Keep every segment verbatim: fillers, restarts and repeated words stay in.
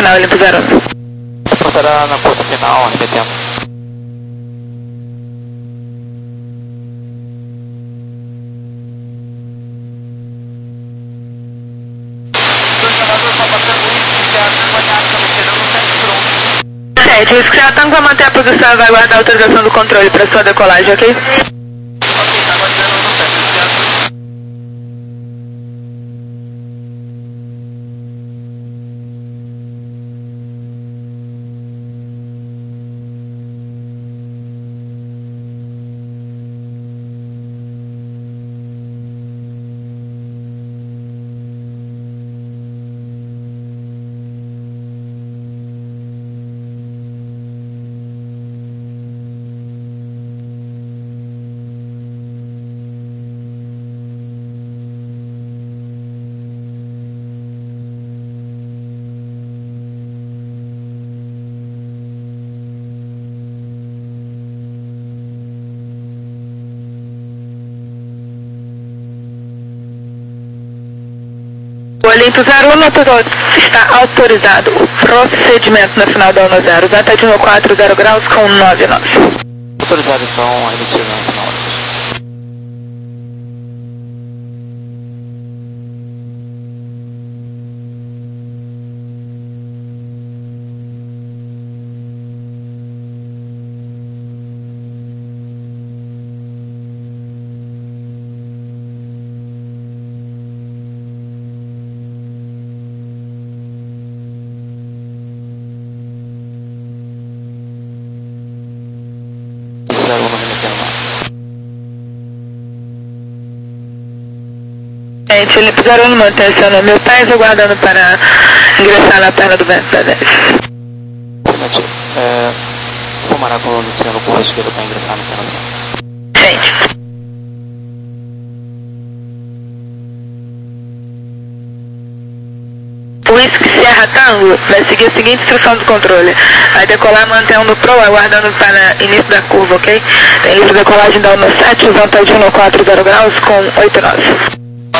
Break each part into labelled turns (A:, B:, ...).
A: final, Olimpo zero um.
B: Será na curta final, repetendo.
A: Sete, o Scratão vai manter a posição e vai guardar a autorização do controle para sua decolagem, ok? O Olimpo zero um está autorizado o procedimento na final da um zero. Venta de um quatro zero graus com nove nove.
B: Autorizado então a emitir na final.
A: Gente, o Olimpo zero um manutenção mil pés, aguardando para ingressar na perna do vento da dez.
B: É, vou marar com o Luciano no curso esquerdo para ingressar na perna do vento.
A: Gente. Whisky Sierra Tango vai seguir a seguinte instrução do controle. Vai decolar mantendo o Pro, aguardando para início da curva, ok? Tem livre decolagem da um sete, vanta de um quatro zero graus com oito nove.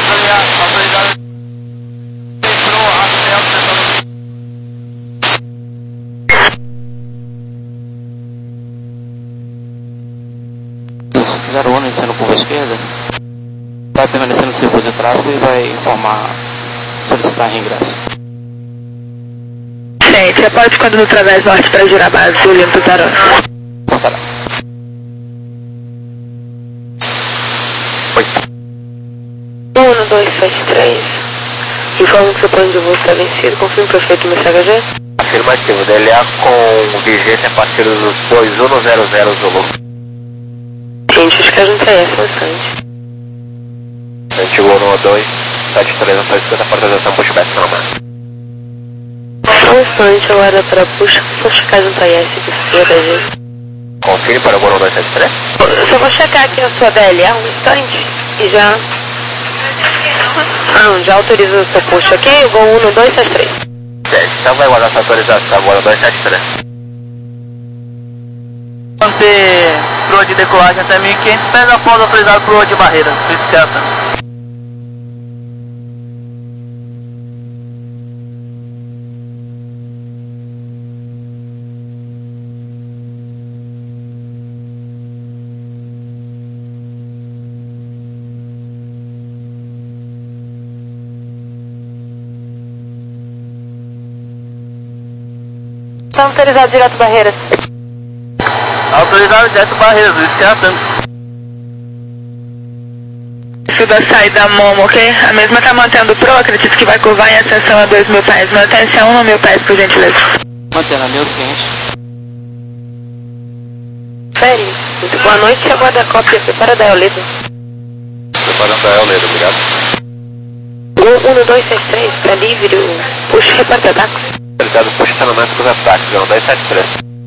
B: zero um iniciando curva esquerda, vai permanecer no círculo de tráfego e vai informar, solicitar reingresso.
A: Gente, apote quando no través norte para girar a base do Olimpo zero um.
B: Portará.
A: um, dois, sete, três. Informo que seu plano de voo está vencido. Confirme o prefeito no C H G.
C: Afirmativo. D L A com vigência parceiro dos dois um zero zero Zulu.
A: Gente, acho que a gente é essa bastante.
C: Antigo um dois sete três, não faz escuta a autorização pushback na mão.
A: Só um instante, agora para puxa, só checar junto a I S que esquerda da gente.
C: Confirme para o um dois sete três.
A: Eu só vou checar aqui a sua D L A um instante e já... Ah, já autoriza o seu push, ok? O Gol um dois sete três.
C: Então vai guardar essa autorização, um dois sete três.
D: Manter proa de decolagem até mil e quinhentos pés após autorizar proa de barreira, certo?
A: Está autorizado direto barreira.
D: Autorizado direto barreira, certo?
A: Isso da saída da Momo, ok? A mesma está mantendo o Pro, acredito que vai curvar em ascensão a dois mil pés. Manutenção no mil pés, por gentileza.
B: Mantendo a mil ciente.
A: Sério, muito boa noite, aguarda a cópia, prepara da Euledo.
C: Preparando a Euledo, obrigado.
A: Gol um dois sete três, para livre, puxa, reporta ataques.
C: Obrigado, puxa estacionamento dos ataques, um dois sete três.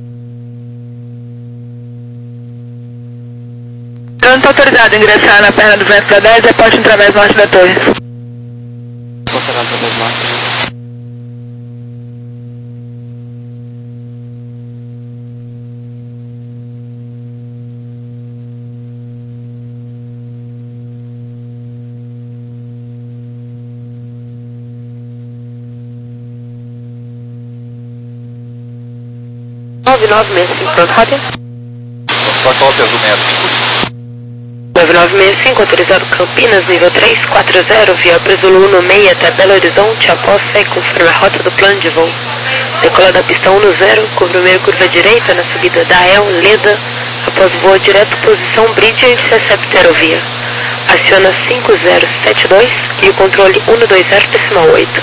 A: Pronto, autorizado a ingressar na perna do vento da dez e aposte através norte da torre.
B: Portará através norte.
A: nove nove seis cinco, pronto, Roger.
C: Portal Azul sessenta e cinco.
A: nove nove seis cinco, autorizado Campinas, nível três quatro zero, via Zulu um seis até Belo Horizonte, aposta e confirma a rota do plano de voo. Decola da pista um zero, curva meio curva direita, na subida da El, Leda, após voo direto, posição Bridge e intercepta aerovia. Aciona cinco zero sete dois e o controle um dois zero decimal oito.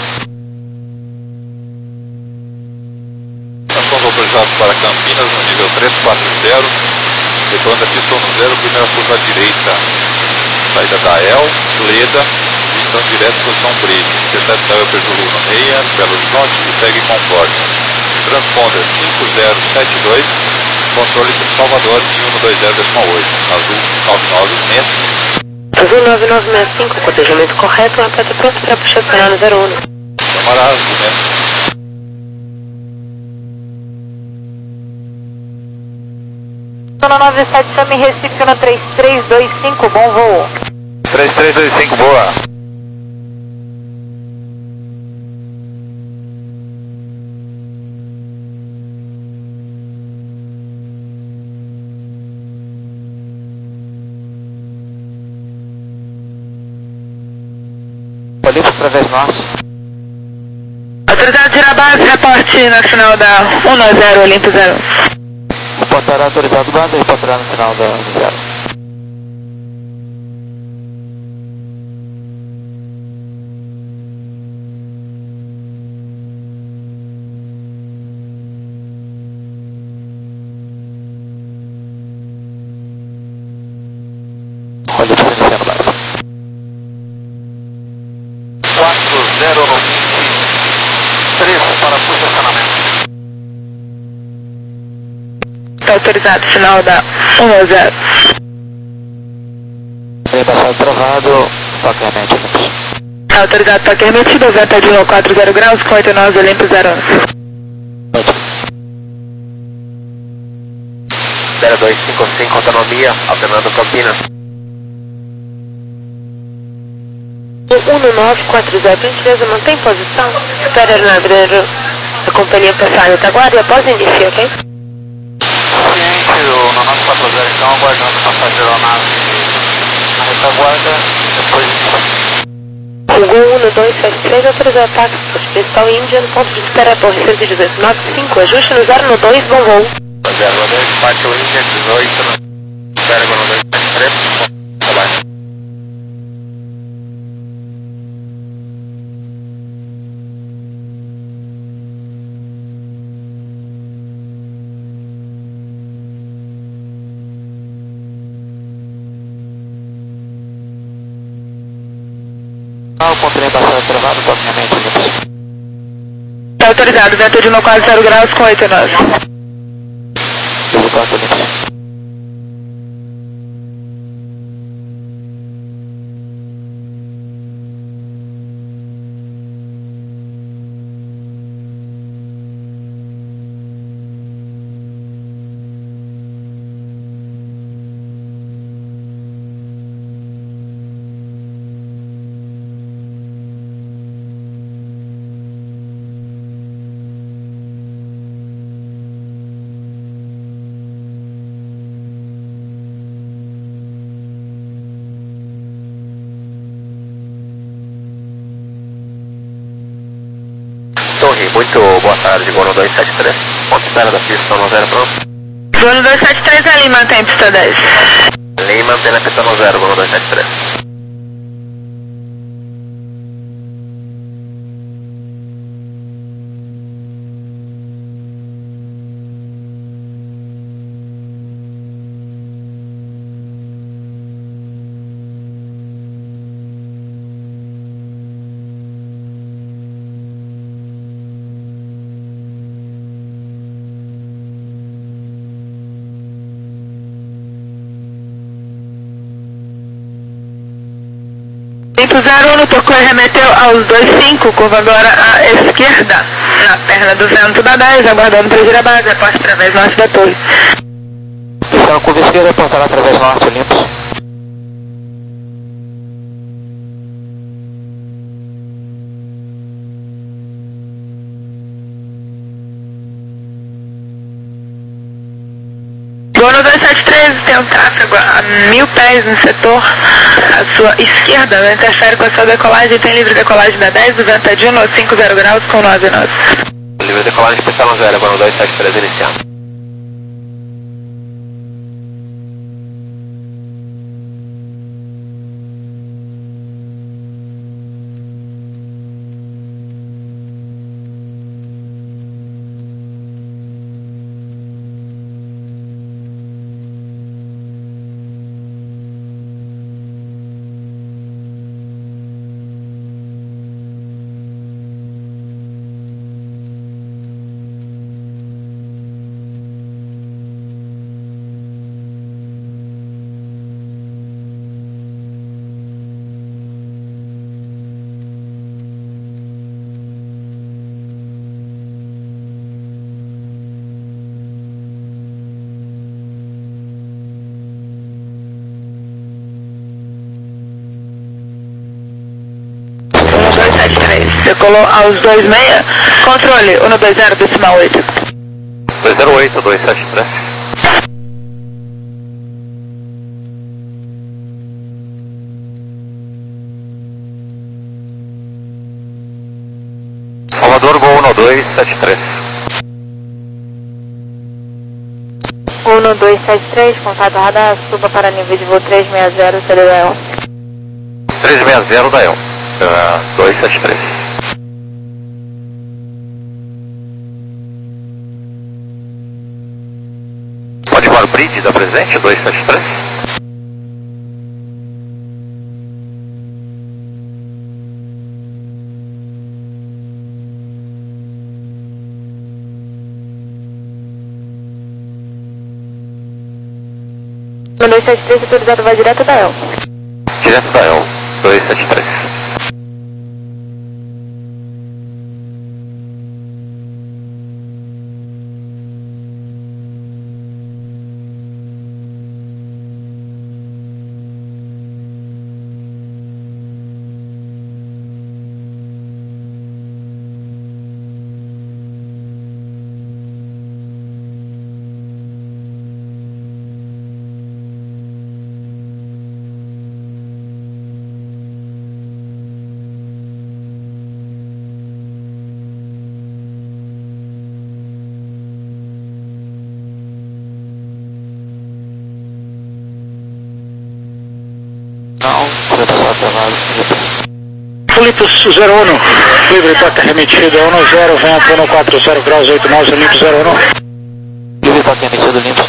C: Estamos autorizados para Campinas no nível três quatro zero, decolando da pista um zero, primeira curva direita, saída da El, Leda, pistão direto, posição Bridge, intercepta El Zulu um seis, Belo Horizonte e segue Concorde. Transponder cinco zero sete dois, controle de Salvador em um dois zero decimal oito, azul nove nove seis cinco.
A: Azul nove nove seis cinco, cotejamento correto, rapaz pronto para puxar o canal no zero um.
C: Câmara azul mesmo.
A: Zona nove sete, Sami Recife, no três três dois cinco, bom voo.
C: três três dois cinco, boa.
B: Olimpo através norte.
A: Autorizado de base, reporte nacional da um zero, Olimpo zero.
B: Reportará autorizado base, reportará no final da zero. Olimpo iniciando base.
C: quatro zero três para posicionamento.
A: Está autorizado, final da um zero.
B: Embaixado travado, toque remete, Olimpo.
A: Está autorizado, toque remetido, veta de um quatro zero graus, com oito nove, Olimpo zero um.
C: zero dois cinco cinco, autonomia, alternando Campinas.
A: um nove quatro zero, gentileza, mantém posição. Espera na aeronável da companhia passar em retaguarda e após início, ok?
C: Ciente, o nove quatro zero então, aguardando a passagem da aeronave na retaguarda, depois
A: O Gol um dois sete três autorizou ataque para o principal Índia no ponto de espera aborrecido de dezoito nove cinco, ajuste no zero dois, bom voo.
C: zero dois, parte o Índia, dezoito, espera no dois sete três, trabalho.
B: O controle embaixado travado, toque remete, Olimpo.
A: Está autorizado, vento de um quatro zero graus com oito nove.
B: Tudo quatro, Olimpo.
C: Torre, muito boa tarde, Gol dois sete três. Ponto espera da pista no zero, pronto.
A: Gol dois sete três, ali mantém pista dez.
C: Lei mantém a pista no zero, Gol dois sete três.
A: Olimpo zero um, tocou e remeteu aos dois cinco, curva agora à esquerda, na perna do vento da dez, aguardando para girar base, aposta através norte da torre.
B: Então, curva esquerda, reportará através norte, Olimpo.
A: treze tem um tráfego a mil pés no setor à sua esquerda, não interfere com a sua decolagem, tem livre decolagem da dez, o vento é de um cinco zero graus com nove nove.
E: Livre decolagem especial no zero, agora no dois sete três iniciando.
A: Decolou aos dois meia, controle um dois zero decimal oito.
E: dois zero oito, dois sete três. Salvador, Gol um dois sete três.
F: um dois sete três, contato radar, suba para nível de voo três seis zero, C D da E L.
E: três seis zero da E L, uh, dois sete três. Pode voar bridge da presente, dois sete três.
F: um dois sete três, autorizado, vai direto da E L.
E: Direto da E L, dois sete três.
B: Não, foi passar trabalho.
G: Filipos zero um, livre toque remetido um zero, vento um quatro zero graus oito nove, limpo zero um.
B: Livre toque emitido limpo.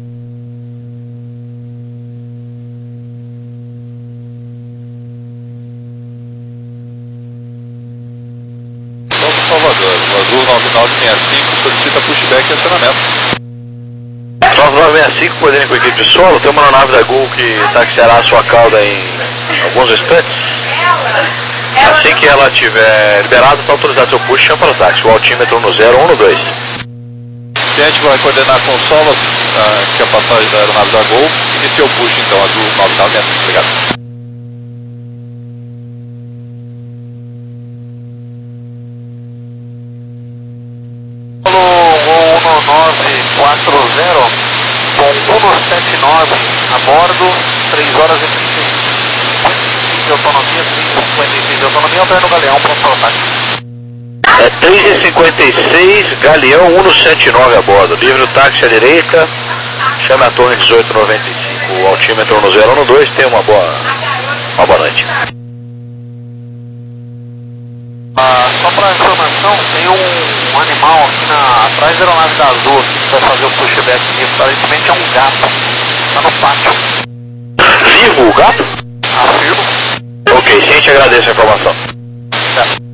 C: Vamos Salvador, o Azul nove nove seis cinco solicita pushback e acionamento.
E: nove nove seis cinco, coordenando com a equipe de solo, tem uma aeronave da Gol que taxiará a sua cauda em alguns instantes. Assim que ela estiver liberada, está autorizado seu push, chama para o táxi, o altímetro no zero um dois.
C: A gente vai coordenar com o Solas, uh, que é a passagem da aeronave da Gol, iniciou o push então, Azul nove nove seis cinco, obrigado.
E: nove quatro zero com um sete nove a bordo, três horas e trinta e cinco de autonomia, três e cinquenta e seis de autonomia, operando o Galeão, pronto para o táxi. É três e cinquenta e seis, Galeão cento e setenta e nove a bordo, livre o táxi à direita, chame a torre dezoito noventa e cinco, o altímetro no zero um dois, tem uma boa, uma boa noite. Ah, só para informação, tem um, um animal aqui na, atrás da aeronave da Azul que vai fazer o pushback aqui, aparentemente é um gato, está no pátio. Vivo o gato? Ah, vivo. Ok, sim, a gente agradece a informação. É.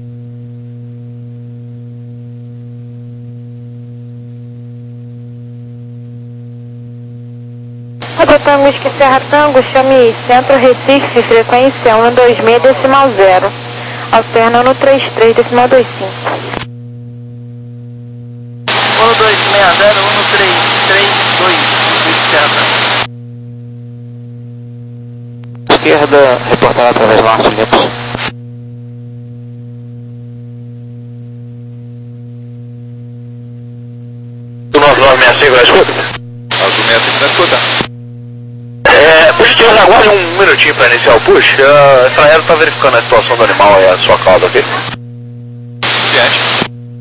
F: Rodotango Whisky Serra Tango, chame Centro Recife, frequência um dois seis decimal zero. Alterna no três três decimal dois cinco.
D: um dois seis zero, um três três dois,
B: Esquerda, reportada através do norte limpo.
E: nove nove seis cinco, na escuta?
C: Azul sessenta e cinco na escuta.
E: aguarde um minutinho para iniciar o push. Uh, essa aero está verificando a situação do animal e a sua causa, ok?
C: Ciente.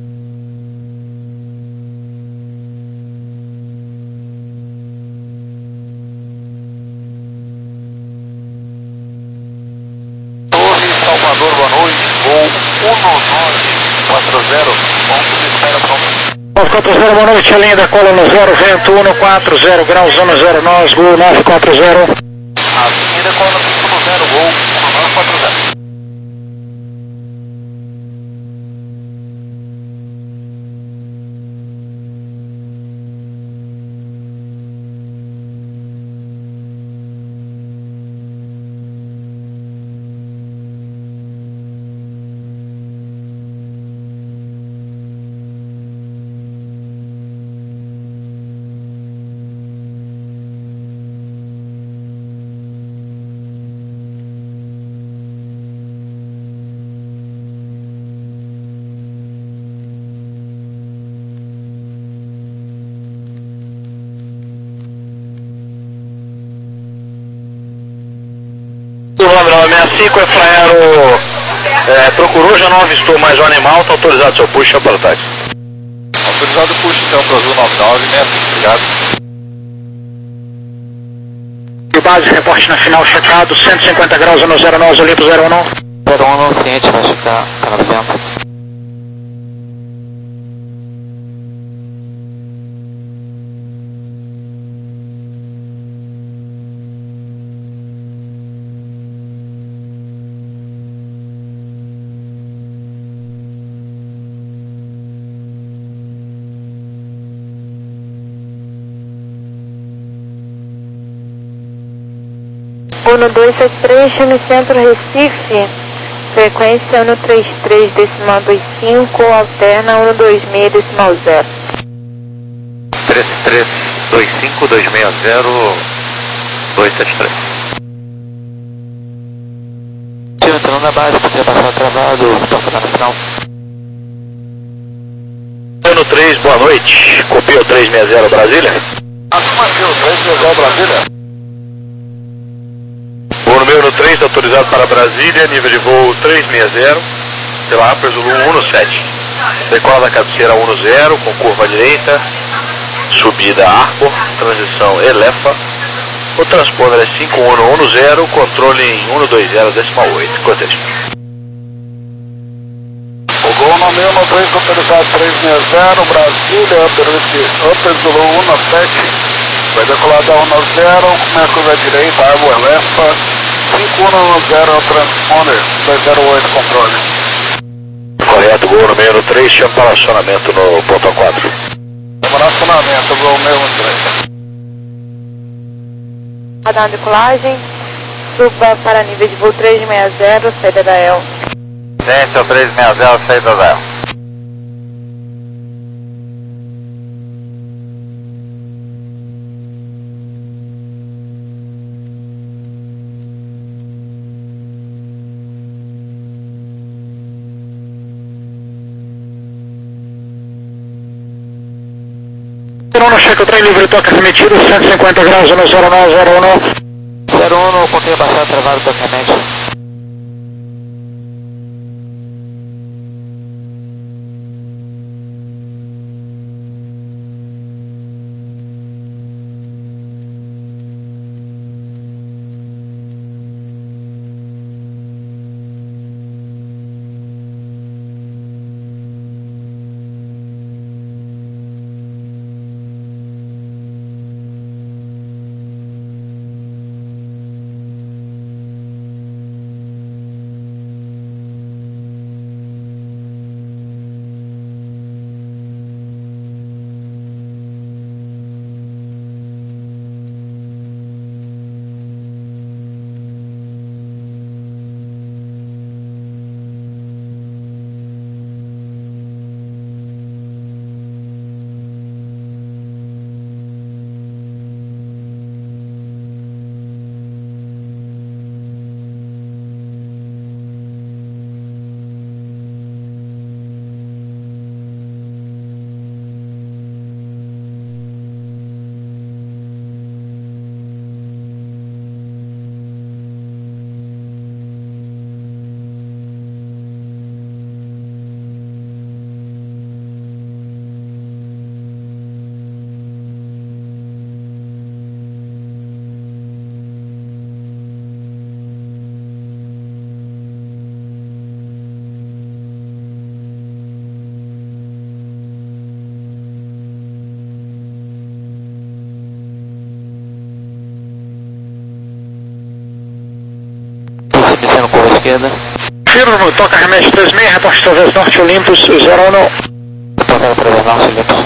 E: Salvador, boa noite, voo um nove quatro zero, ponto de espera pronto.
G: nove quatro zero, boa noite, a linha da cola no zero, vento um quatro zero graus, zona zero nós, voo nove quatro zero.
E: A linha da cola no zero, voo um nove quatro zero. nove nove seis cinco, Efraero é, procurou, já não avistou mais o animal, está autorizado seu push, é para táxi.
C: Autorizado o push então para o Azul nove nove seis cinco, obrigado.
G: E base, reporte na final, checado, cento e cinquenta graus, zona zero nós, Olimpo zero um.
B: zero um, ciente, vai checar, canal vento.
F: um dois sete três, no centro Recife, frequência um três três decimal dois cinco, alterna um dois seis decimal zero.
E: três três dois cinco dois seis zero dois sete três.
B: Tio, entrando na base, podia passar travado, toca na final.
E: Ano três, boa noite, copia o três seis zero Brasília. Afirmativo, três seis zero Brasília. Voo número três, autorizado para Brasília, nível de voo três seis zero, pela Upper Zulu um sete. Decola da cabeceira um zero, com curva à direita, subida Arbor, transição Elefa. O transponder é cinco um um zero, controle em um dois zero decimal oito, cortejo. O voo número três, autorizado três seis zero, Brasília, Upper, Upper Zulu um sete. Vai decolar da um zero, com a curva à direita, Arbor Elefa. cinco um zero, transponder, dois zero oito, controle. Correto, voo número três, chama para acionamento no ponto quatro. Chama para acionamento, voo número três.
F: Radar decolagem, suba para nível de voo três seis zero, saída da E L.
E: Ciência três seis zero, saída da E L.
G: No cheque o trem livre, toca remetido, cento e cinquenta graus, zona zero nove zero um.
B: zero um, contei baixar travado totalmente. esquerda.
G: Firmo, toca remete três seis, reporte através norte Olympus zero um.
B: Toca através norte Olympus.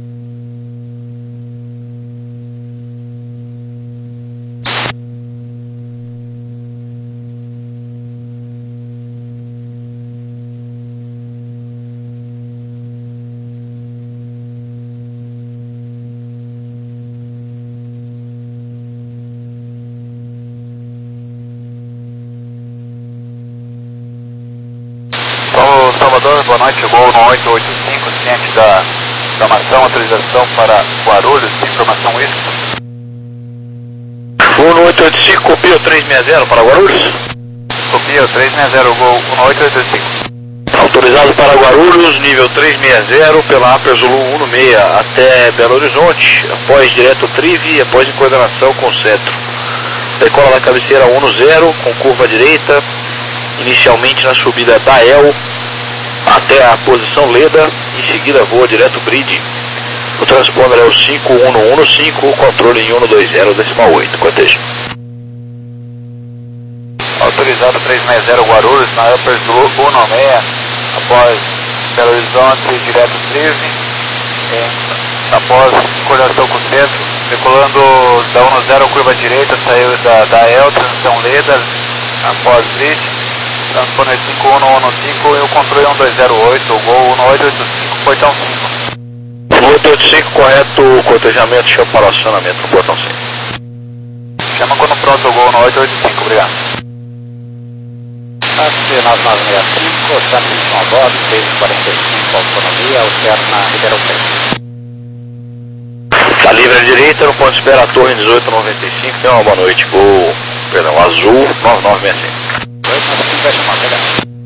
E: Salvador, boa noite, chegou no oito oito cinco, ciente da informação, autorização para Guarulhos, informação isso.
G: um oito oito cinco, copia o três seis zero para Guarulhos.
E: Copia o três seis zero, gol um oito oito cinco.
G: Autorizado para Guarulhos, nível três seis zero, pela Aper Zulu um seis até Belo Horizonte, após direto Trive e após em coordenação com o centro. Decola da cabeceira um zero, com curva direita, inicialmente na subida da El, até a posição Leda, em seguida voa direto Bridge. O transponder é o cinco um um cinco, o controle em um dois zero decimal oito, cortejo.
E: Autorizado três seis zero Guarulhos, na Upper Zulu um seis, após Belo Horizonte, direto Trive, após coordenação com o centro, decolando da um zero, curva direita, saiu da, da El, transição Leda, após Bridge. Transponder cinco um um cinco e o controle um dois zero oito, o gol um oito oito cinco, portão cinco.
G: um oito oito cinco, correto, o cotejamento, chama para o acionamento no portão cinco.
E: Chama quando pronto o gol um oito oito cinco, obrigado.
H: A C nove nove seis cinco, transmissão a bordo, seis quarenta e cinco, autonomia, alterna Ribeirão Preto.
G: Está livre à direita, no ponto de espera, Torre dezoito noventa e cinco, tenha uma boa noite, gol, perdão, azul nove nove seis cinco.
H: Vai chamar, obrigado.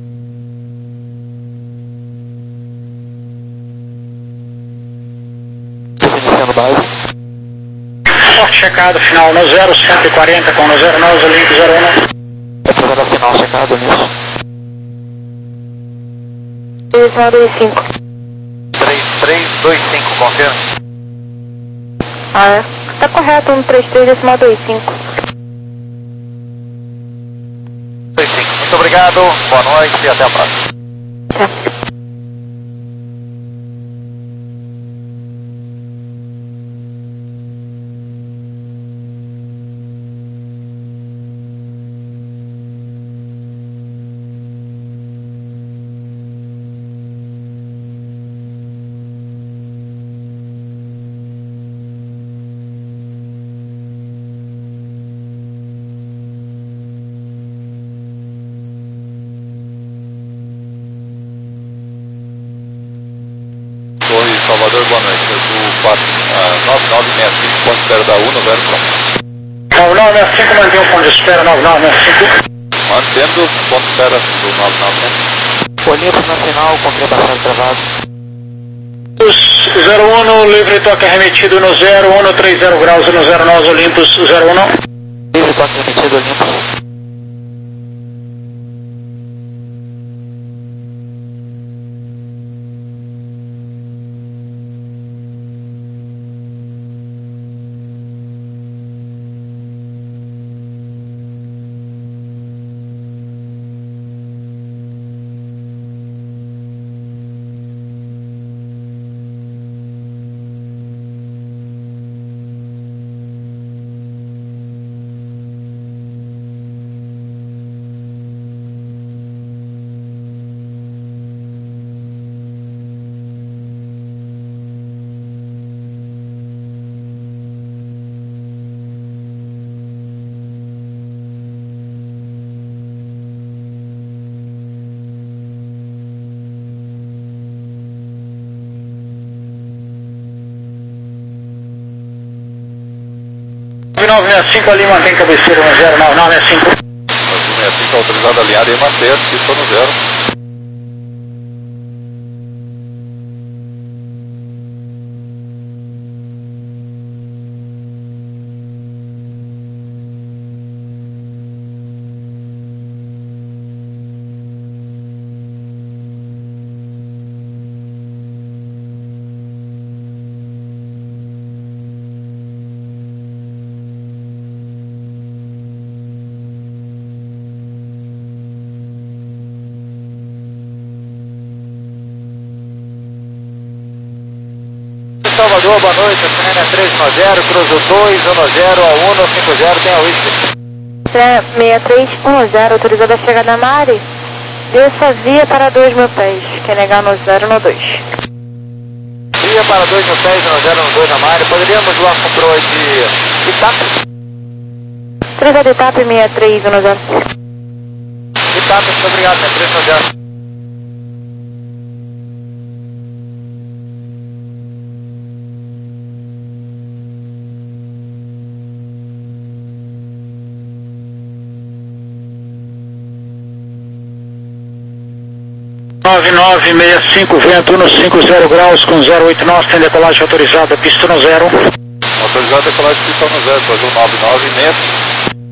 B: Iniciando base.
G: Forte checado, final no zero, cento e quarenta com no zero nove, link zero um.
B: Atrasada final, checado nisso.
F: três dois cinco.
E: três três dois cinco, confirma.
F: Ah, tá correto, um três três decimal dois cinco.
E: Muito obrigado, boa noite e até a próxima.
F: Tá.
C: Salvador, boa noite. Do nove nove seis cinco, ponto de espera da U no zero pronto.
G: nove nove seis cinco, mantém o ponto de espera nove nove seis cinco.
C: Mantendo o ponto de espera do nove nove seis cinco.
B: Olympus na final, contrabaixado travado.
G: zero um, livre toque remetido no zero um, três zero graus no zero nove, Olympus zero um.
B: Livre toque remetido, Olympus.
G: nove nove seis cinco ali, mantém cabeceira no zero nove nove seis cinco.
C: nove nove seis cinco autorizado a alinhar e manter, pista no zero.
E: Salvador, boa noite, C N três um zero, cruzo dois um zero ao um cinco zero, tem a whisky.
F: seis três um zero, autorizada a chegada a Mari. Desça via para dois mil pés, quer negar no zero no dois.
E: Via para dois mil pés, no zero no dois na Mari, poderíamos voar com proa de Itap?
F: Autorizada Itap seis três um zero.
E: Itap, muito obrigado, seis três um zero.
I: nove nove seis cinco, vento um cinco zero graus com zero oito nove, tem decolagem autorizada, pista no zero.
C: Autorizada decolagem pista no zero, Brasil nove nove seis cinco.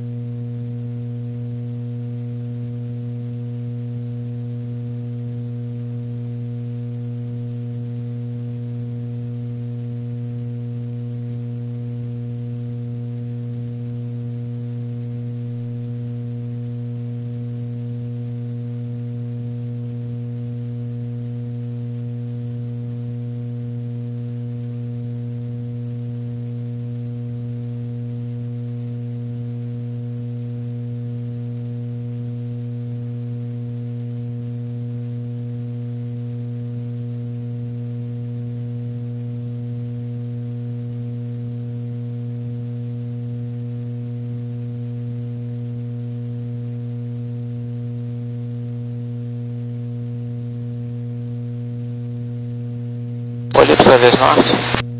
B: Olímpio da vez norte.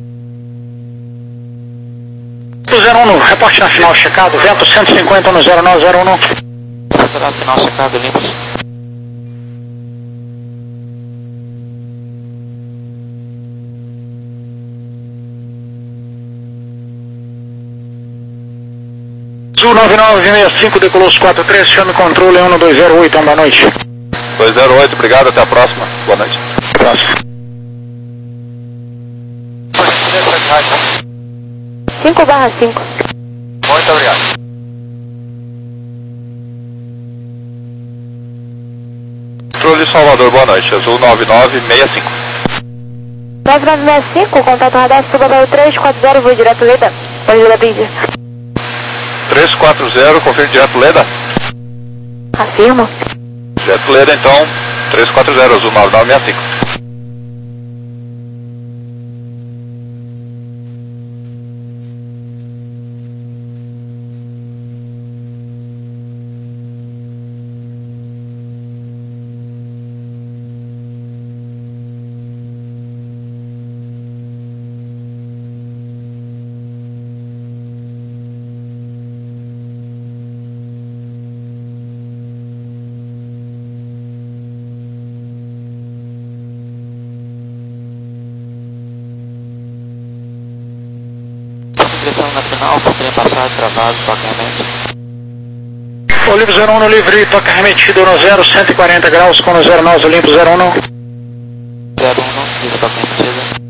I: zero um, reporte na final checado, vento cento e cinquenta no zero nove zero um.
B: Federado final checado, Olímpio.
I: Sul nove nove seis cinco, decolou os quatro três, chame controle um dois zero oito, boa noite.
C: dois zero oito, obrigado, até a próxima. Boa noite.
I: Próximo.
F: cinco barra cinco.
E: Muito obrigado.
C: Controle Salvador, boa noite. Azul nove nove seis cinco.
F: nove nove seis cinco, contato radar, suba para o três quatro zero, voo direto Leda. Pode dar bem.
C: três quatro zero, confirme direto Leda.
F: Afirmo.
C: Direto Leda, então, três quatro zero, Azul nove nove seis cinco.
B: Direção na final, trem passado, travado, toque remete.
I: Olímpio zero um no livre, toque remetido no zero, cento e quarenta graus com no zero nove, Olímpio zero um.
B: zero um, livre, toque remetido.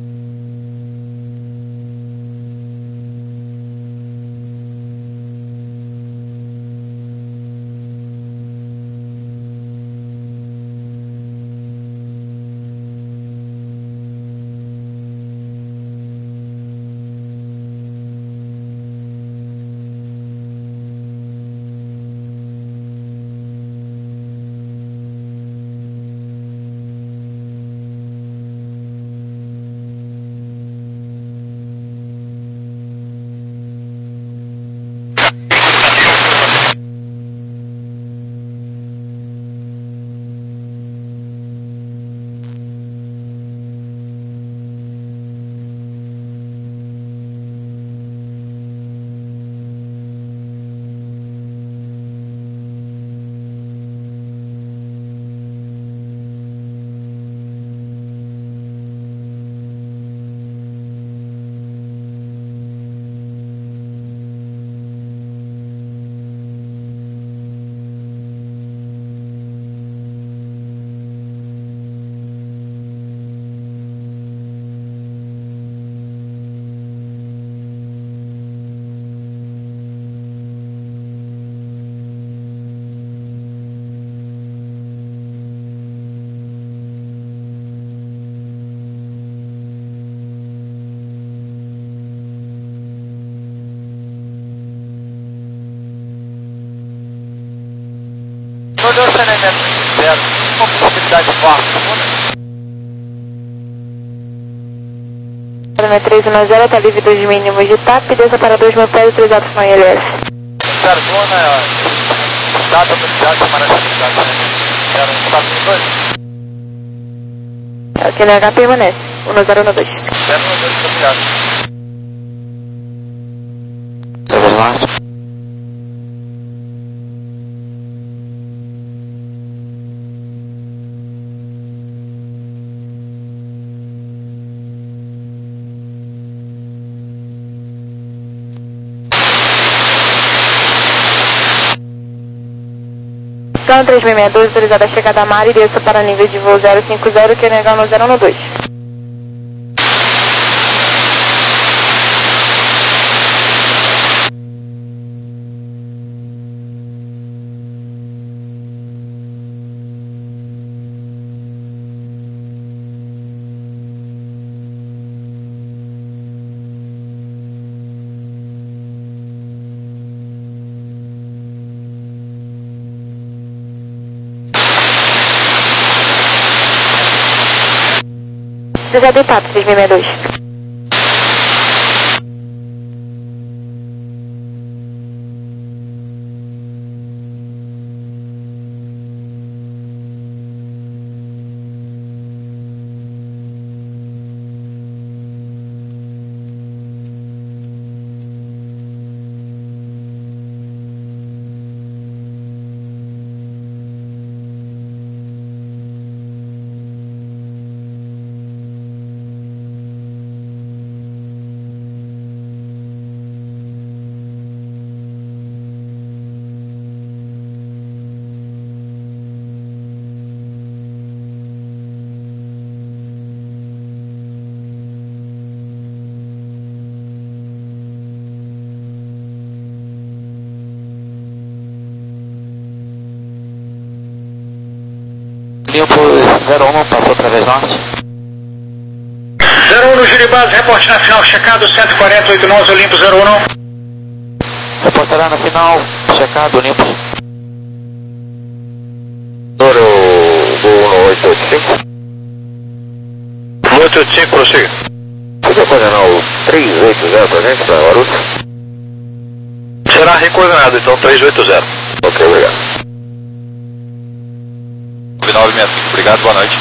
E: saneamento zero, uma possibilidade de forma segunda?
F: três um zero, está livre dos mínimos de T A P, desça para dois mil pés e três altos com I L S.
E: Zero zona, data autorizada, semana de atividade, zero um quatro dois.
F: Aqui no H permanece, um zero um dois.
E: zero um dois, obrigado.
B: Seven last.
F: Então, três mil seiscentos e sessenta e dois, autorizada a chegada a mar e desça para nível de voo zero cinco zero, que é negar no zero um dois. Desejado em T A P, três mil seiscentos e sessenta e dois.
B: Limpo zero um, passou através norte.
I: zero um no Giribás, reporte na final, checado cento e quarenta, oito nove, limpo zero um.
B: Reportará na final, checado, limpo.
G: Número oito oito cinco. oito oito cinco, prossiga.
E: Você coordenar o três oito zero para gente, para Guarulhos?
G: Será recoordenado, então, três oito zero.
E: Ok, obrigado.
C: nove sessenta e cinco, obrigado, boa noite.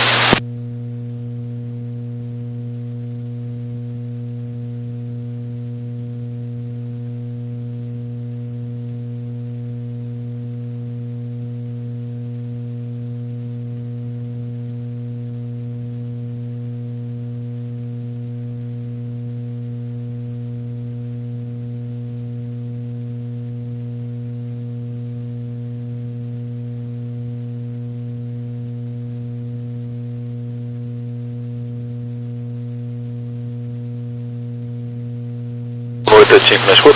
G: oito oito cinco, me escuta?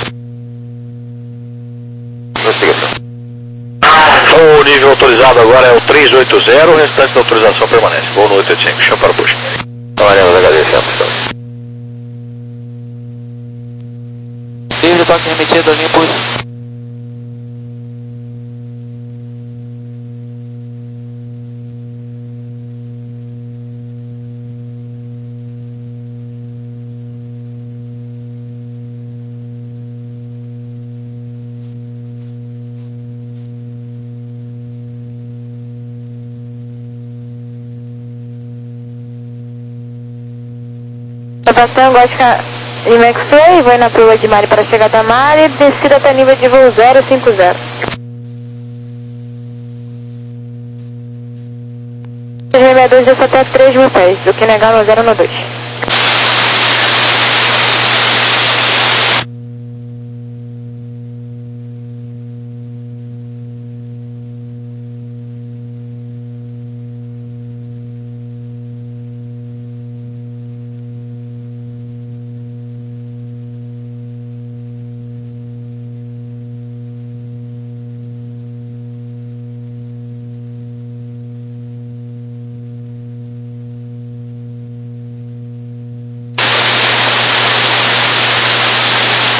G: O nível autorizado agora é o três oito zero, o restante da autorização permanece. Vou no oito oito cinco, chama para o push.
E: Olha, agradecemos.
B: Livre, toque remetido, limpos.
F: Estação Gótica de Maxway, vai na Prua de Mari para chegar a Mari, descida até nível de voo zero cinco zero. três mil seiscentos e sessenta e dois desce até três mil pés, do que negar no zero um dois.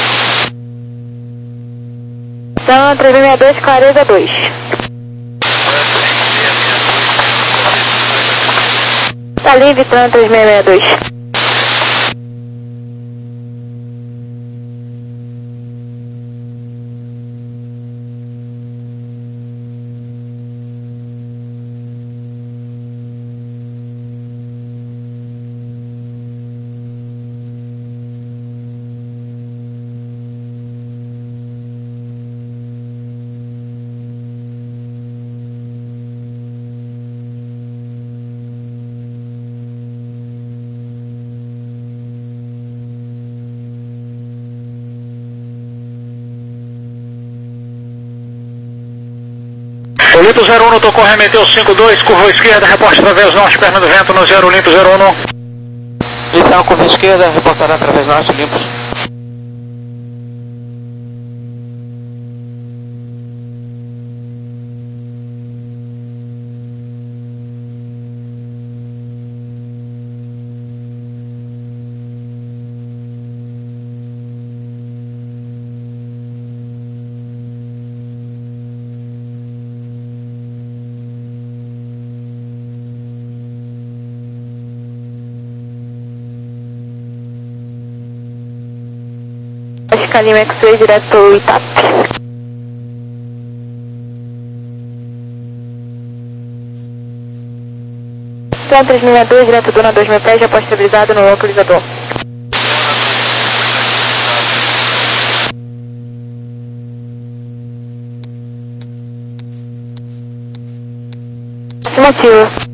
F: Então, três mil seiscentos e sessenta e dois, clareza dois. Escalim, Vitória três seis seis dois.
I: Olimpo zero um, tocou, remeteu cinco dois, curva esquerda, reporte através norte, perna do vento no zero Olimpo zero um.
B: Inicial curva esquerda, reportará através norte, limpos.
F: Escalim X-Ray direto Itap. Vitória três seis seis dois, direto Dona dois mil pés, já pode estabilizado no localizador. Afirmativo.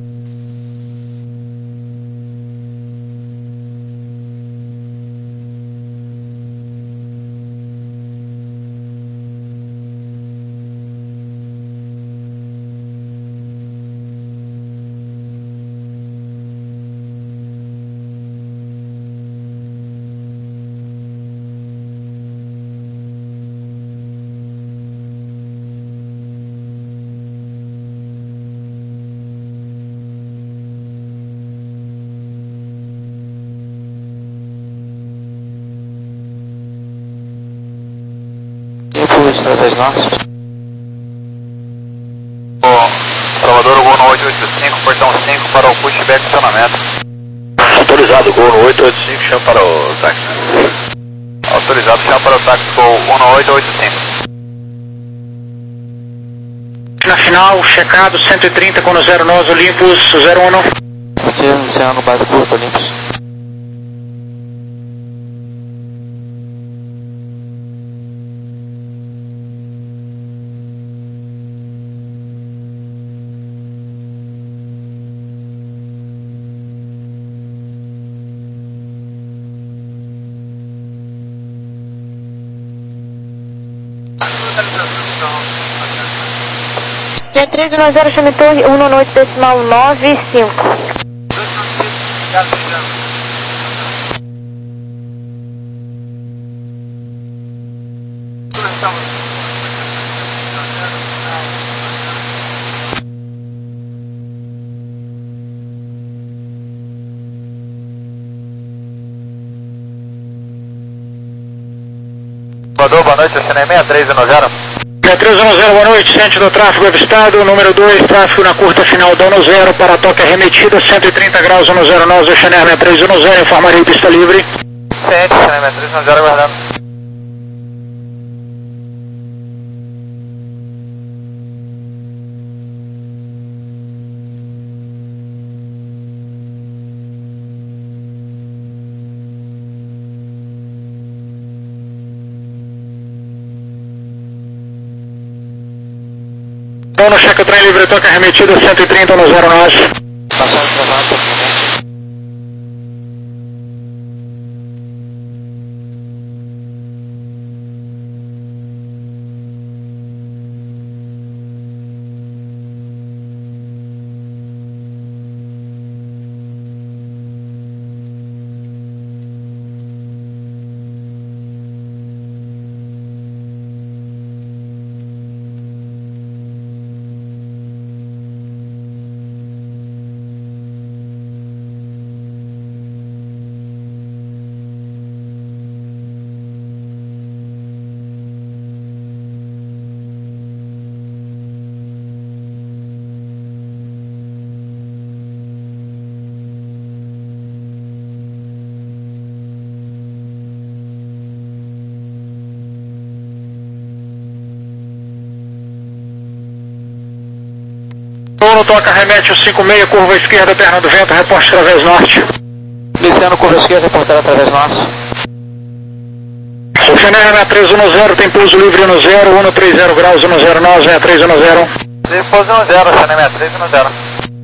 B: Através norte.
E: Salvador, Gol no oito oito cinco, portão cinco para o pushback estacionamento.
G: Autorizado, Gol no oito oito cinco, chama para o táxi.
E: Autorizado, chama para o táxi Gol um no oito oito cinco.
I: Na final, checado, cento e trinta com no zero nós, Olympus zero um.
B: Retiro, iniciando base curta, Olympus.
F: D três nove zero, chame torre um no oito decimal nove cinco.
E: Salvador, boa noite, assinei seis três um zero.
I: seis três um zero, boa noite, centro do tráfego avistado, número dois, tráfego na curta final, dono zero, para toque arremetida, cento e trinta graus, no zero nós, o Chanel seis três um zero, informarei pista livre.
E: Ciente, Chanel seis três um zero, aguardando.
I: Dono, checa o trem livre, toque arremetida, cento e trinta no zero nós.
B: Passagem travada, atualmente.
I: Uno toca, remete o cinco seis, curva esquerda, perna do vento, reporte através norte.
B: Luciano, curva esquerda, reportar através norte.
I: Oceaner seis três um zero, tem pouso livre no zero, um três zero graus, um zero nove, seis três um zero.
E: Pouso um zero, Oceaner seis três um zero.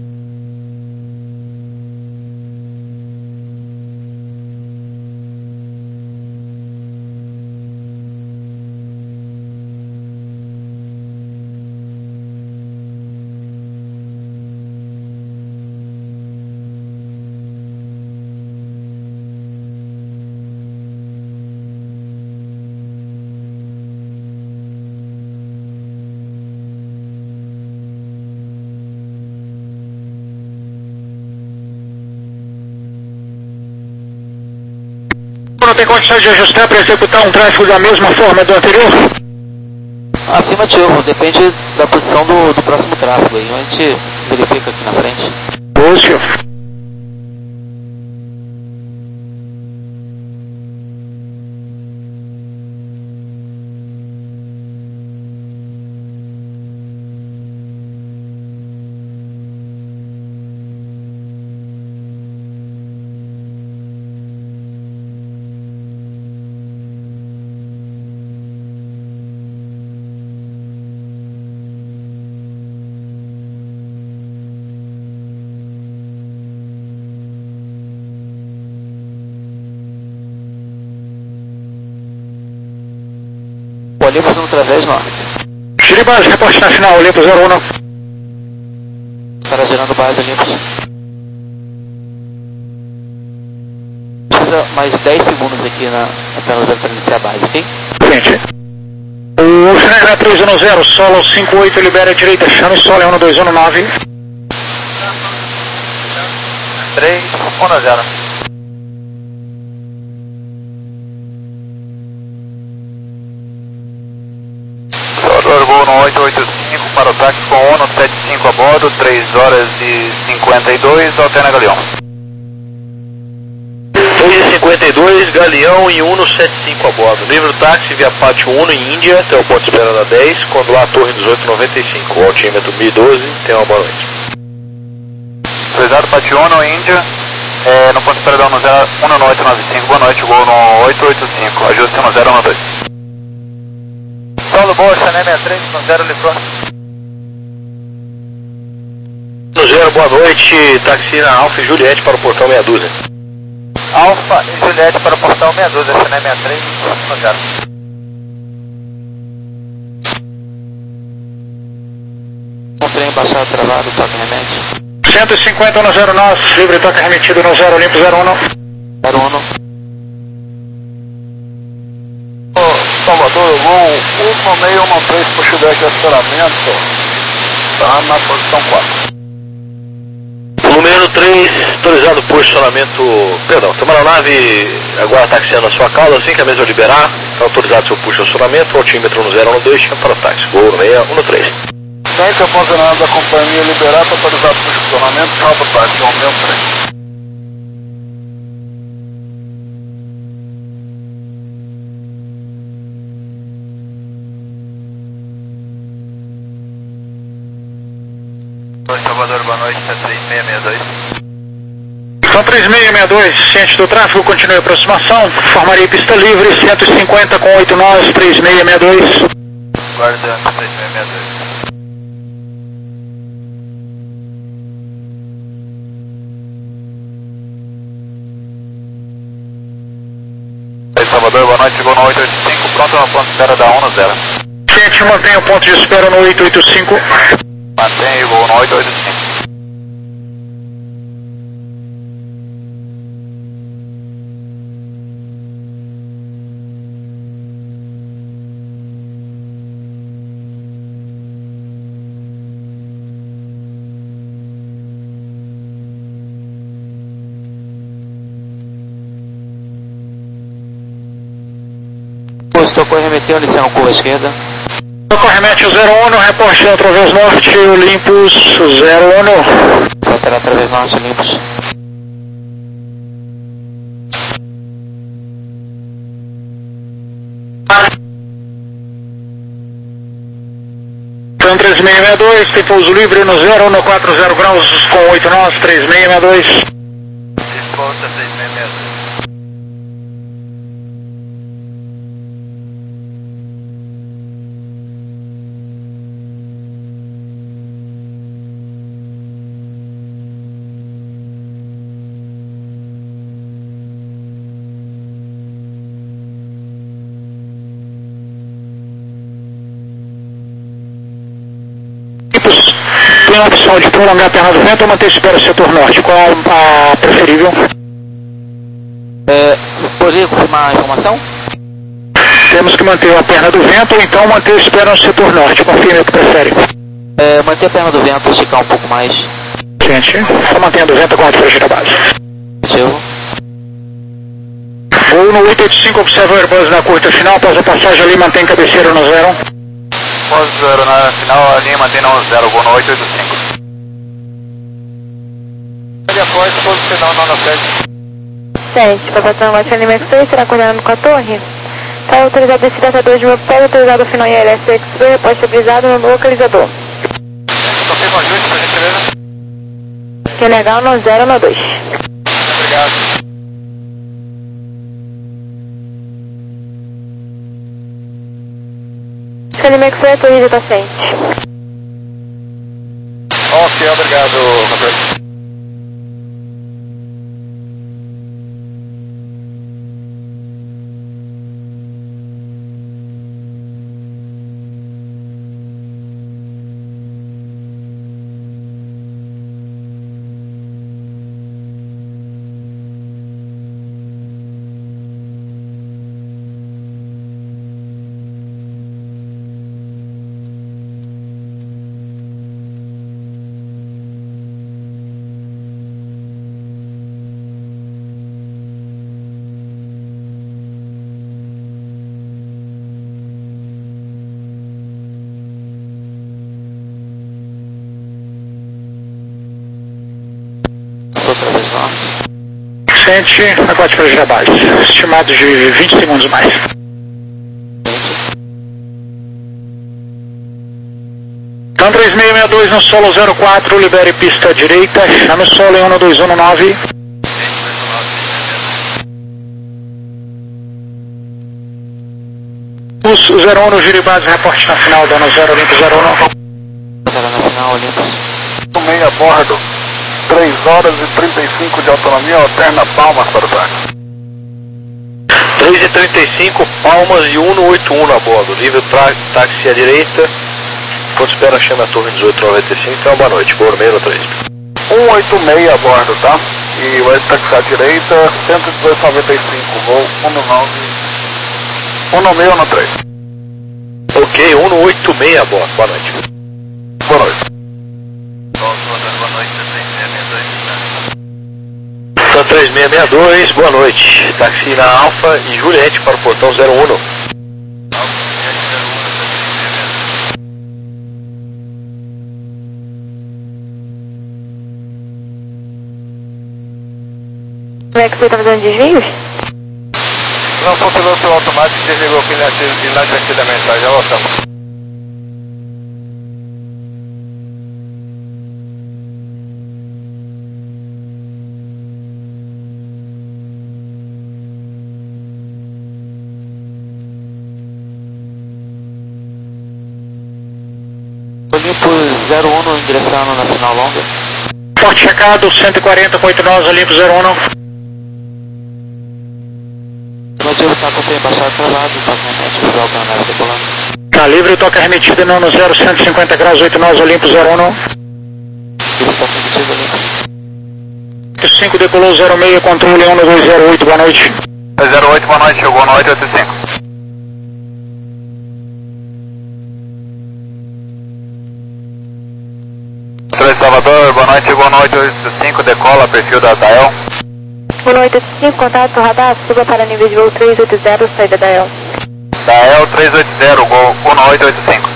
I: Não tem condições de ajustar para executar um tráfego da mesma forma do anterior?
B: Afirmativo, depende da posição do, do próximo tráfego aí, a gente verifica aqui na frente.
I: Lúcio.
B: Olympus no través norte.
I: Gire base, reporte na final, Olympus zero um.
B: Para gerando base, Olympus. Precisa mais dez segundos aqui na apenas para iniciar a base, ok?
I: Frente. O Oceaner três um zero, solo cinco oito, libera a direita, chame solo um dois um nove.
E: três um zero. Voo no oito oito cinco para o táxi com um no sete cinco a bordo, três horas e cinquenta e dois, alterna Galeão.
G: três e cinquenta e dois, Galeão e um no sete cinco a bordo. Livre o táxi via Pátio um em Índia, até o ponto de espera da dez, quando lá a torre dezoito noventa e cinco, o altímetro mil e doze, tem uma boa noite.
E: Autorizado Pátio um Índia, é, no ponto de espera da um no oito nove cinco, boa noite, voo no oito oito cinco, ajuste no zero um dois. Solo boa, Oceaner seis três um zero, Licor.
G: No zero, boa noite, táxi na Alfa e Juliette para o portão meia dúzia.
E: Alfa e Juliette para o portão meia dúzia, Oceaner seis três um zero.
B: Um trem baixado, travado, toque remete.
I: cento e cinquenta no zero nove, livre toque remetido no zero, Olympus zero um.
B: zero um.
E: Salvador, voo um seis um três para o Chudete de acionamento, está na posição quatro.
G: Número três, autorizado por estacionamento, perdão, tem uma nave agora taxiando a sua cauda, assim que a mesma liberar, está autorizado seu puxo de acionamento, o altímetro no zero um dois, chama para o táxi, voo no seis um três.
E: Sempre após a nave da companhia liberar, está autorizado por estacionamento, chama para o táxi, um seis três. Salvador, boa noite, é três seis seis dois.
I: São três seis seis dois, ciente do tráfego, continue a aproximação, formaria pista livre, cento e cinquenta com oito nós, três seis seis dois.
E: Guardando, três seis seis dois. Salvador, boa noite, chegou no oito oito cinco, pronto, na ponto de espera da um no zero.
I: Ciente, mantém o ponto de espera no oito oito cinco.
E: Mantém o voo no oito oito cinco.
B: Estou remetendo, licença, curva esquerda.
I: Remete o zero um, reporte através norte, Olympus zero um.
B: Lateral através norte, Olympus.
I: São três seis seis dois, tem pouso livre no zero, no quatro zero graus com oito nós, três seis seis dois.
E: Resposta três seis seis dois.
I: Tem a opção de prolongar a perna do vento ou manter espera o setor norte, qual a preferível?
B: É, poderia confirmar a informação?
I: Temos que manter a perna do vento ou então manter espera no setor norte, confirme o que prefere.
B: É, manter a perna do vento, esticar um pouco mais.
I: Gente, só mantendo o vento, aguarde para girar a base.
B: Positivo.
I: Voo no oito oito cinco, observa o Airbus na curta final, após a passagem ali mantém cabeceira no zero.
E: Após zero na final, a linha mantém no zero, voo no oito oito cinco. Ele após, posição no sete.
F: sete, para passar uma Charlie Max três, será coordenado com a torre. Está autorizado esse data dois de meu pé, autorizado o final I L S X-Ray, após estabilizado no localizador.
E: Confirma ajuste, por gentileza.
F: Que é legal no zero no dois.
E: Obrigado.
F: Charlie Max três, torre já está ciente.
E: Ok, obrigado, Roberto.
I: Sente, aguarde para girar a base. Estimado de vinte segundos mais. Então três seis seis dois no solo zero quatro, libere pista direita, chame o solo em um dois um nove. Os zero um no giro e base, reporte na final, dano zero, limpo zero um.
B: zero na final, limpo.
E: Meia a bordo, três horas e trinta e cinco de autonomia, alterna palmas para o táxi.
G: três e trinta e cinco, palmas e um oito um a bordo, livre táxi à direita, enquanto espera chama a torre dezoito noventa e cinco, então boa noite, boa meia no três.
E: um oito seis a bordo, tá? E vai táxi à direita, cento e dezoito noventa e cinco, voo um nove, um nove no três.
G: Ok, um oito seis a bordo, boa noite.
E: Boa noite.
G: Então três seis seis dois, boa noite. Táxi na Alfa e Juliette para o portão zero um.
F: Como é que você está fazendo desvios?
E: Não, só piloto automático desligou aqui inadvertidamente, tá? Já voltamos.
B: Limpo zero um ingressando na final longa.
I: Porte checado, cento e quarenta com oito nós, limpo zero um.
B: O motivo está com o tempo baixado atrasado, paciente visual para a nave decolando.
I: Tá livre, toca remetido não no zero, cento e cinquenta graus, oito nós, limpo zero um.
B: Ele está remetido limpo.
I: cinco decolou zero seis, controle um dois zero oito, boa noite.
E: zero oito, boa noite, chegou no oito oito cinco. Salvador, boa noite, chegou no oito oito cinco, decola, perfil da Dael.
F: Boa noite, oito cinco, contato radar, suba para nível de voo três oito zero, saída da E L.
E: Dael três oito zero, gol um oito oito cinco.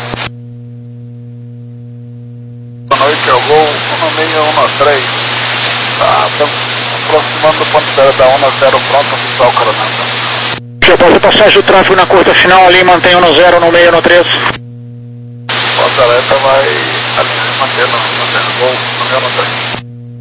E: Boa noite, é o gol um seis um três. Tá, estamos aproximando do ponto zero da um zero, pronto, oficial coronel.
I: Já pode passagem do tráfego na curta final ali, mantém um zero no meio no três.
E: Pode alerta vai alinhar e manter no, no voo no meu no trem.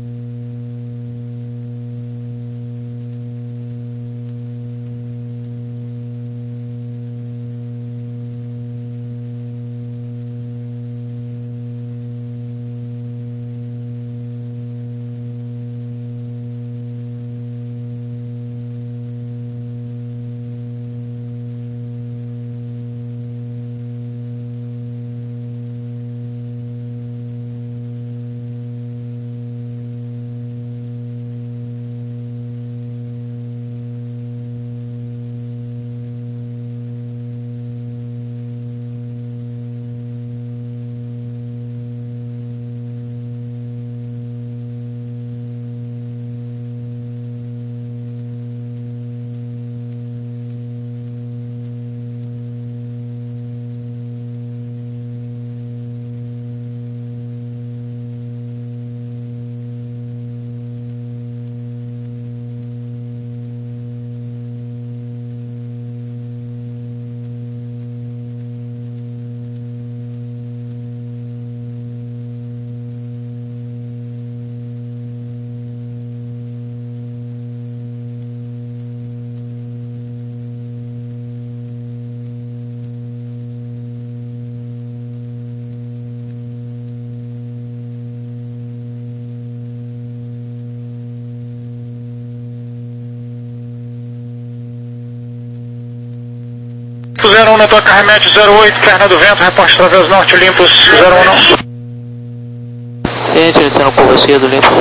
I: zero um na toca remete zero oito, perna do vento, reporte Traveso Norte, Olympus zero um não.
B: Ciente, iniciando curva cedo, Olympus.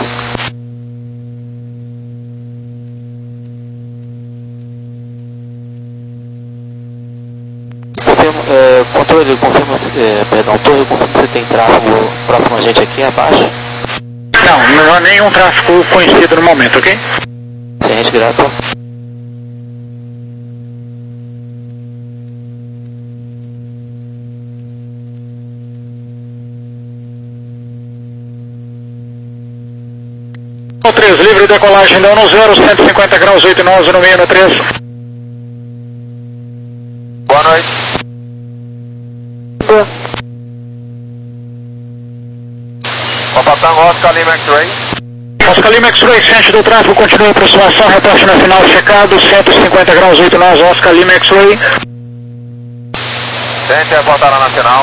B: Confirma, é, controle, confirma, é, perdão, torre, confirma se tem tráfego próximo a gente aqui abaixo.
I: Não, não há nenhum tráfego conhecido no momento, ok?
B: Ciente, grato.
I: três, livre decolagem, dano zero, cento e cinquenta graus, oito nove no meio no três.
E: Boa noite.
F: Boa.
E: Papa Tango, Oscar Lima X-Ray.
I: Oscar Lima X-Ray, ciente do tráfego, continua a aproximação, reporte na final checado, cento e cinquenta graus, oito nove, Oscar Lima X-Ray.
E: Ciente, reportar na nacional.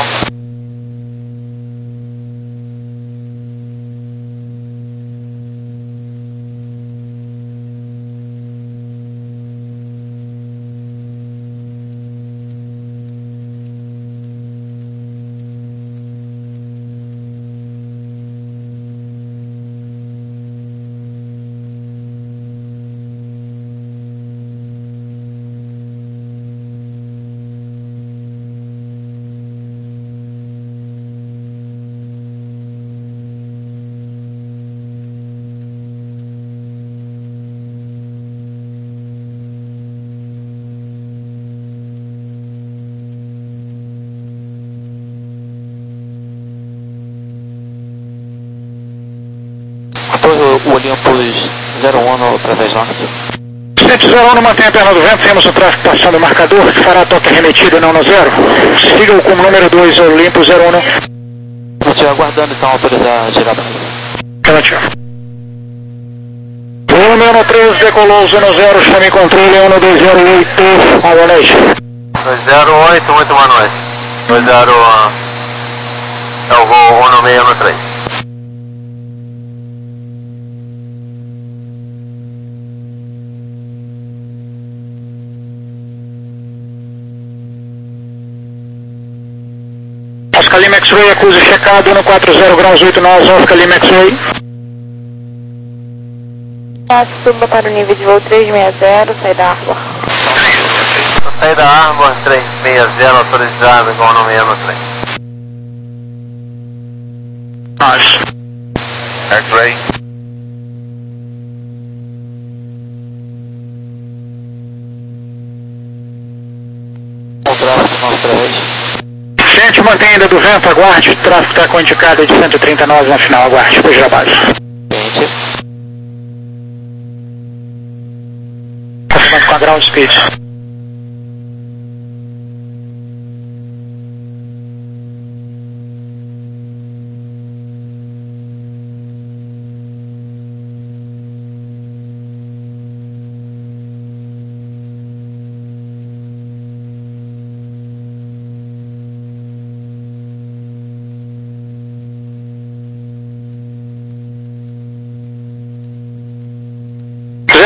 B: O Olympus zero um no Traveso Norte.
I: Ciente zero um, mantém a perna do vento, temos o tráfego passando o marcador, fará toque remetido não no zero. Siga-o com o número dois, Olympus zero um.
B: Vou te aguardando então autorizar a girar a base.
I: Relativo. O número três decolou zero zero, chame controle um dois zero oito, boa noite.
E: dois zero oito, muito boa noite. dois zero, é o voo um seis um três.
I: Oscar Lima X-Ray, acusa checado no quatro zero graus, oito nove, Oscar Lima X-Ray.
F: Suba para o nível de voo três seis zero, sai da Arbor.
E: Sai da Arbor três seis zero, autorizado com o um seis um três.
I: Nós.
E: X-Ray.
B: Contrato com outra vez.
I: Gente, mantém ainda do vento, aguarde, o tráfego está com indicada de cento e trinta e nove na final, aguarde, depois da base.
B: Ciente.
I: Confirmando com a ground speed.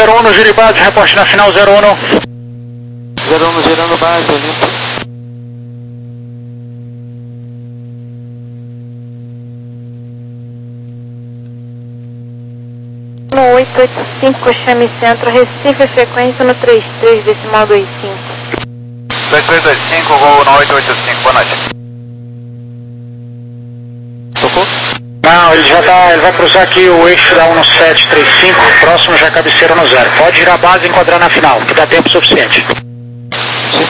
I: zero um, giro base, reporte na final zero um.
B: zero um girando base, limpo.
F: No oito oito cinco, chame centro, Recife, frequência no trinta e três, decimal vinte e cinco.
E: dois três dois cinco, voo no oito oito cinco, boa noite.
B: Tocou?
I: Não, ele já tá, ele vai cruzar aqui o eixo da um sete três cinco, próximo já cabeceira no zero. Pode girar a base e enquadrar na final, que dá tempo suficiente.
B: Sim.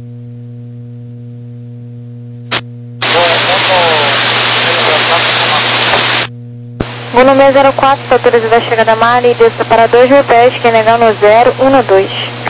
F: Voo no zero quatro, está autorizada a chegada da Mali e desça para dois mil pés, quem negar no zero um dois.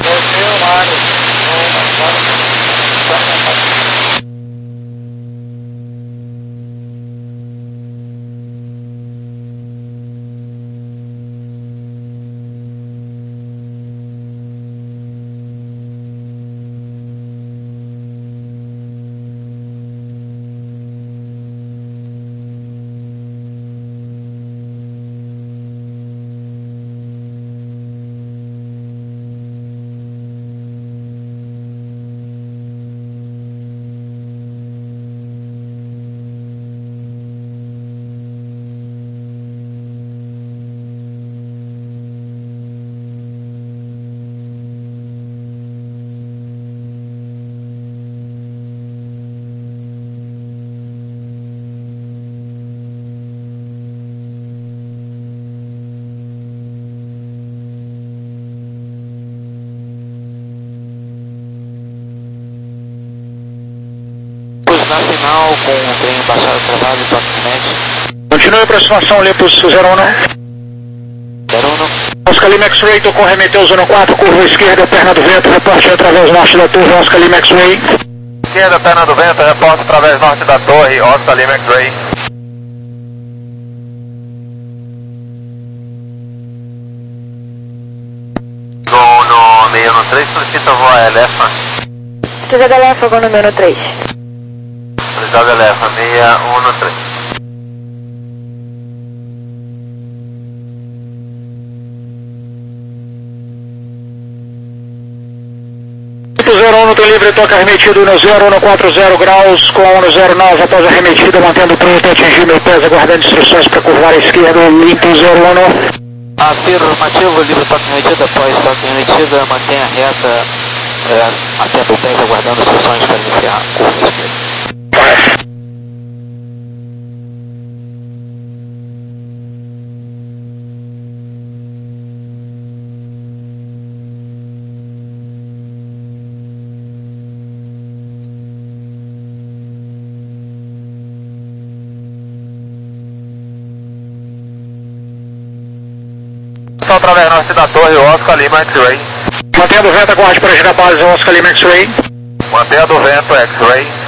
B: Na final, com o trem baixado travado e toque de net.
I: Continue a aproximação, Olympus zero um.
B: zero um.
I: Oscar Lima X-Ray, tocou, remeteu zona quatro, curva esquerda, perna do vento, reporte através norte da torre, Oscar Lima X-Ray.
E: Esquerda, perna do vento, reporte através norte da torre, Oscar Lima X-Ray. Gol no meio no três, solicita voar Elefa.
F: Autorizada a Elefa, voo número três.
E: Autorizada Elefa, seis um no três.
I: zero um, tem livre, toca arremetido no zero um quatro zero graus, com um zero nove após a arremetida, mantendo pronto, atingir meu pés, aguardando instruções para curvar à esquerda, limpo zero um.
B: Afirmativo, livre toque remetida, após toque remetida, mantenha reta é, até o pés, aguardando instruções para iniciar a curva esquerda.
E: Através norte da torre, Oscar Lima X-Ray.
I: Mantendo o vento, aguarde para girar base, Oscar Lima X-Ray.
E: Mantendo o vento, X-Ray.